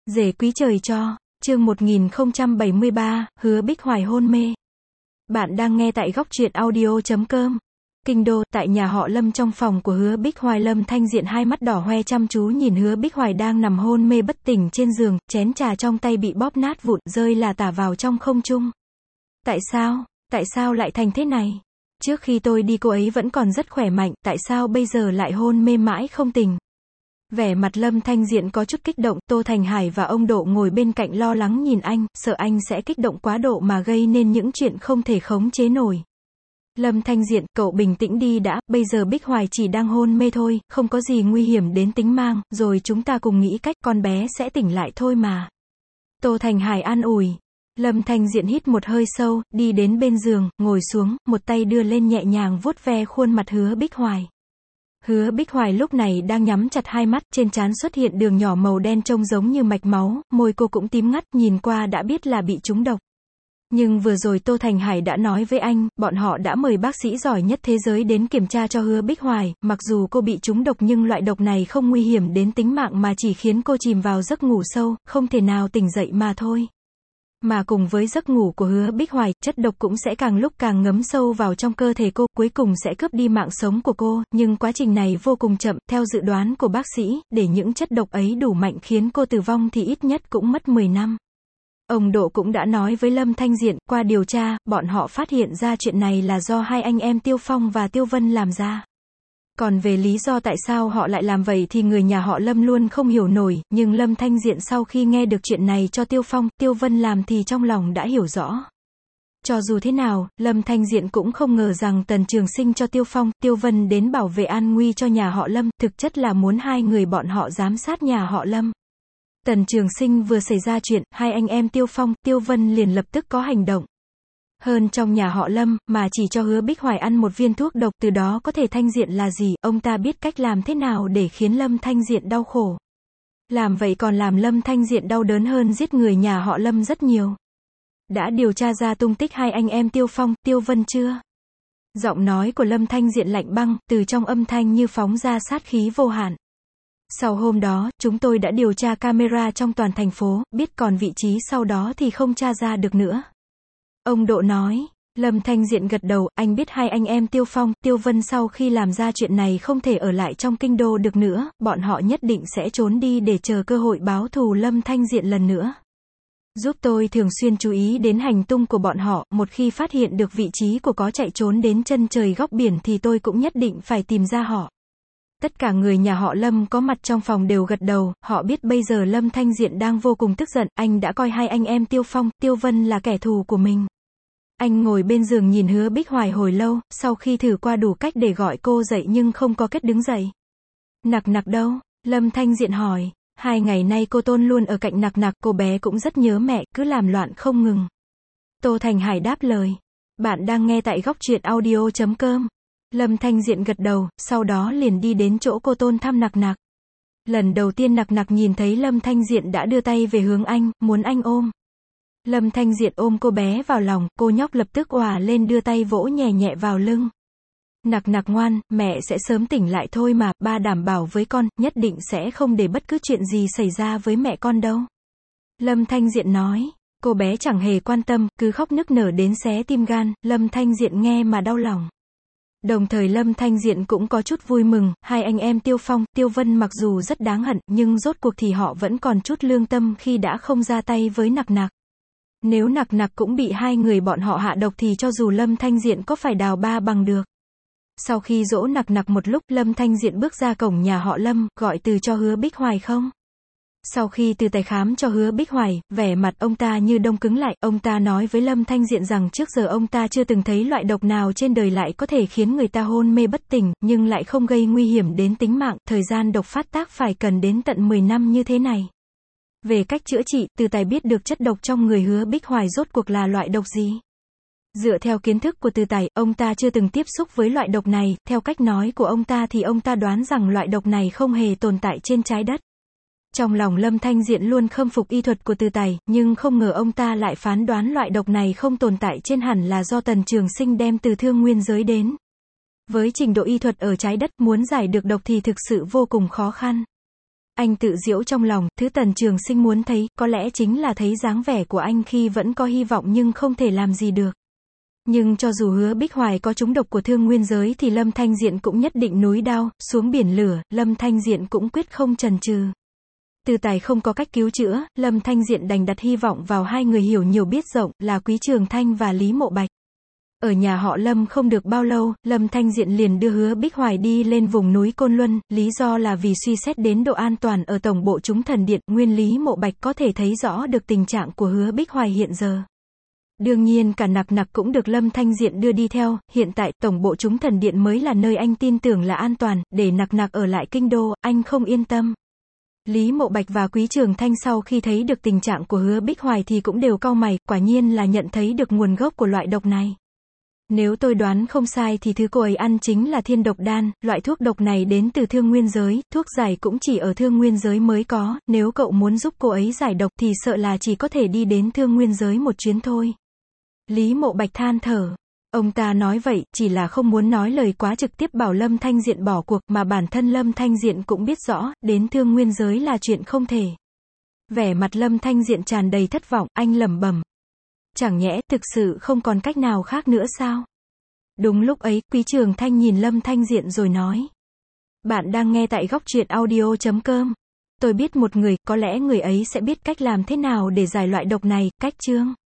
Rể quý trời cho, chương 1073, Hứa Bích Hoài hôn mê. Bạn đang nghe tại góc truyện audio.com. Kinh đô, tại nhà họ Lâm trong phòng của Hứa Bích Hoài, Lâm Thanh Diện hai mắt đỏ hoe chăm chú nhìn Hứa Bích Hoài đang nằm hôn mê bất tỉnh trên giường, chén trà trong tay bị bóp nát vụn, rơi là tả vào trong không trung. Tại sao lại thành thế này? Trước khi tôi đi cô ấy vẫn còn rất khỏe mạnh, tại sao bây giờ lại hôn mê mãi không tỉnh? Vẻ mặt Lâm Thanh Diện có chút kích động, Tô Thành Hải và ông Độ ngồi bên cạnh lo lắng nhìn anh, sợ anh sẽ kích động quá độ mà gây nên những chuyện không thể khống chế nổi. Lâm Thanh Diện, cậu bình tĩnh đi đã, bây giờ Bích Hoài chỉ đang hôn mê thôi, không có gì nguy hiểm đến tính mạng, rồi chúng ta cùng nghĩ cách con bé sẽ tỉnh lại thôi mà. Tô Thành Hải an ủi. Lâm Thanh Diện hít một hơi sâu, đi đến bên giường, ngồi xuống, một tay đưa lên nhẹ nhàng vuốt ve khuôn mặt Hứa Bích Hoài. Hứa Bích Hoài lúc này đang nhắm chặt hai mắt, trên trán xuất hiện đường nhỏ màu đen trông giống như mạch máu, môi cô cũng tím ngắt, nhìn qua đã biết là bị trúng độc. Nhưng vừa rồi Tô Thành Hải đã nói với anh, bọn họ đã mời bác sĩ giỏi nhất thế giới đến kiểm tra cho Hứa Bích Hoài, mặc dù cô bị trúng độc nhưng loại độc này không nguy hiểm đến tính mạng mà chỉ khiến cô chìm vào giấc ngủ sâu, không thể nào tỉnh dậy mà thôi. Mà cùng với giấc ngủ của Hứa Bích Hoài, chất độc cũng sẽ càng lúc càng ngấm sâu vào trong cơ thể cô, cuối cùng sẽ cướp đi mạng sống của cô, nhưng quá trình này vô cùng chậm, theo dự đoán của bác sĩ, để những chất độc ấy đủ mạnh khiến cô tử vong thì ít nhất cũng mất 10 năm. Ông Độ cũng đã nói với Lâm Thanh Diện, qua điều tra, bọn họ phát hiện ra chuyện này là do hai anh em Tiêu Phong và Tiêu Vân làm ra. Còn về lý do tại sao họ lại làm vậy thì người nhà họ Lâm luôn không hiểu nổi, nhưng Lâm Thanh Diện sau khi nghe được chuyện này cho Tiêu Phong, Tiêu Vân làm thì trong lòng đã hiểu rõ. Cho dù thế nào, Lâm Thanh Diện cũng không ngờ rằng Tần Trường Sinh cho Tiêu Phong, Tiêu Vân đến bảo vệ an nguy cho nhà họ Lâm, thực chất là muốn hai người bọn họ giám sát nhà họ Lâm. Tần Trường Sinh vừa xảy ra chuyện, hai anh em Tiêu Phong, Tiêu Vân liền lập tức có hành động. Hơn trong nhà họ Lâm, mà chỉ cho Hứa Bích Hoài ăn một viên thuốc độc, từ đó có thể Thanh Diện là gì, ông ta biết cách làm thế nào để khiến Lâm Thanh Diện đau khổ. Làm vậy còn làm Lâm Thanh Diện đau đớn hơn giết người nhà họ Lâm rất nhiều. Đã điều tra ra tung tích hai anh em Tiêu Phong, Tiêu Vân chưa? Giọng nói của Lâm Thanh Diện lạnh băng, từ trong âm thanh như phóng ra sát khí vô hạn. Sau hôm đó, chúng tôi đã điều tra camera trong toàn thành phố, biết còn vị trí sau đó thì không tra ra được nữa. Ông Độ nói. Lâm Thanh Diện gật đầu, anh biết hai anh em Tiêu Phong, Tiêu Vân sau khi làm ra chuyện này không thể ở lại trong kinh đô được nữa, bọn họ nhất định sẽ trốn đi để chờ cơ hội báo thù Lâm Thanh Diện lần nữa. Giúp tôi thường xuyên chú ý đến hành tung của bọn họ, một khi phát hiện được vị trí của có chạy trốn đến chân trời góc biển thì tôi cũng nhất định phải tìm ra họ. Tất cả người nhà họ Lâm có mặt trong phòng đều gật đầu, họ biết bây giờ Lâm Thanh Diện đang vô cùng tức giận, anh đã coi hai anh em Tiêu Phong, Tiêu Vân là kẻ thù của mình. Anh ngồi bên giường nhìn Hứa Bích Hoài hồi lâu, sau khi thử qua đủ cách để gọi cô dậy nhưng không có cách đứng dậy. Nặc Nặc đâu? Lâm Thanh Diện hỏi. 2 ngày nay cô Tôn luôn ở cạnh Nặc Nặc, cô bé cũng rất nhớ mẹ, cứ làm loạn không ngừng. Tô Thành Hải đáp lời. Bạn đang nghe tại góc truyện audio.com. Lâm Thanh Diện gật đầu, sau đó liền đi đến chỗ cô Tôn thăm Nặc Nặc. Lần đầu tiên Nặc Nặc nhìn thấy Lâm Thanh Diện đã đưa tay về hướng anh, muốn anh ôm. Lâm Thanh Diện ôm cô bé vào lòng, cô nhóc lập tức òa lên đưa tay vỗ nhẹ nhẹ vào lưng. Nặc Nặc ngoan, mẹ sẽ sớm tỉnh lại thôi mà, ba đảm bảo với con, nhất định sẽ không để bất cứ chuyện gì xảy ra với mẹ con đâu. Lâm Thanh Diện nói. Cô bé chẳng hề quan tâm, cứ khóc nức nở đến xé tim gan, Lâm Thanh Diện nghe mà đau lòng. Đồng thời Lâm Thanh Diện cũng có chút vui mừng, hai anh em Tiêu Phong, Tiêu Vân mặc dù rất đáng hận, nhưng rốt cuộc thì họ vẫn còn chút lương tâm khi đã không ra tay với Nặc Nặc. Nếu Nặc Nặc cũng bị hai người bọn họ hạ độc thì cho dù Lâm Thanh Diện có phải đào ba bằng được. Sau khi dỗ Nặc Nặc một lúc, Lâm Thanh Diện bước ra cổng nhà họ Lâm, gọi từ cho Hứa Bích Hoài không? Sau khi từ tài khám cho Hứa Bích Hoài, vẻ mặt ông ta như đông cứng lại, ông ta nói với Lâm Thanh Diện rằng trước giờ ông ta chưa từng thấy loại độc nào trên đời lại có thể khiến người ta hôn mê bất tỉnh, nhưng lại không gây nguy hiểm đến tính mạng, thời gian độc phát tác phải cần đến tận 10 năm như thế này. Về cách chữa trị, Từ Tài biết được chất độc trong người Hứa Bích Hoài rốt cuộc là loại độc gì. Dựa theo kiến thức của Từ Tài, ông ta chưa từng tiếp xúc với loại độc này, theo cách nói của ông ta thì ông ta đoán rằng loại độc này không hề tồn tại trên trái đất. Trong lòng Lâm Thanh Diện luôn khâm phục y thuật của Từ Tài, nhưng không ngờ ông ta lại phán đoán loại độc này không tồn tại trên hẳn là do Tần Trường Sinh đem từ Thương Nguyên giới đến. Với trình độ y thuật ở trái đất, muốn giải được độc thì thực sự vô cùng khó khăn. Anh tự giễu trong lòng, thứ Tần Trường Sinh muốn thấy, có lẽ chính là thấy dáng vẻ của anh khi vẫn có hy vọng nhưng không thể làm gì được. Nhưng cho dù Hứa Bích Hoài có trúng độc của Thương Nguyên Giới thì Lâm Thanh Diện cũng nhất định núi đao, xuống biển lửa, Lâm Thanh Diện cũng quyết không chần chừ. Từ Tài không có cách cứu chữa, Lâm Thanh Diện đành đặt hy vọng vào hai người hiểu nhiều biết rộng, là Quý Trường Thanh và Lý Mộ Bạch. Ở nhà họ Lâm không được bao lâu, Lâm Thanh Diện liền đưa Hứa Bích Hoài đi lên vùng núi Côn Luân, lý do là vì suy xét đến độ an toàn ở tổng bộ Chúng Thần Điện, nguyên Lý Mộ Bạch có thể thấy rõ được tình trạng của Hứa Bích Hoài hiện giờ. Đương nhiên cả Nặc Nặc cũng được Lâm Thanh Diện đưa đi theo, hiện tại tổng bộ Chúng Thần Điện mới là nơi anh tin tưởng là an toàn, để Nặc Nặc ở lại kinh đô, anh không yên tâm. Lý Mộ Bạch và Quý Trường Thanh sau khi thấy được tình trạng của Hứa Bích Hoài thì cũng đều cau mày, quả nhiên là nhận thấy được nguồn gốc của loại độc này. Nếu tôi đoán không sai thì thứ cô ấy ăn chính là thiên độc đan, loại thuốc độc này đến từ Thương Nguyên Giới, thuốc giải cũng chỉ ở Thương Nguyên Giới mới có, nếu cậu muốn giúp cô ấy giải độc thì sợ là chỉ có thể đi đến Thương Nguyên Giới một chuyến thôi. Lý Mộ Bạch than thở. Ông ta nói vậy, chỉ là không muốn nói lời quá trực tiếp bảo Lâm Thanh Diện bỏ cuộc, mà bản thân Lâm Thanh Diện cũng biết rõ, đến Thương Nguyên Giới là chuyện không thể. Vẻ mặt Lâm Thanh Diện tràn đầy thất vọng, anh lẩm bẩm. Chẳng nhẽ, thực sự không còn cách nào khác nữa sao? Đúng lúc ấy, Quý Trường Thanh nhìn Lâm Thanh Diện rồi nói. Bạn đang nghe tại Góc Truyện Audio.com. Tôi biết một người, có lẽ người ấy sẽ biết cách làm thế nào để giải loại độc này, cách chương.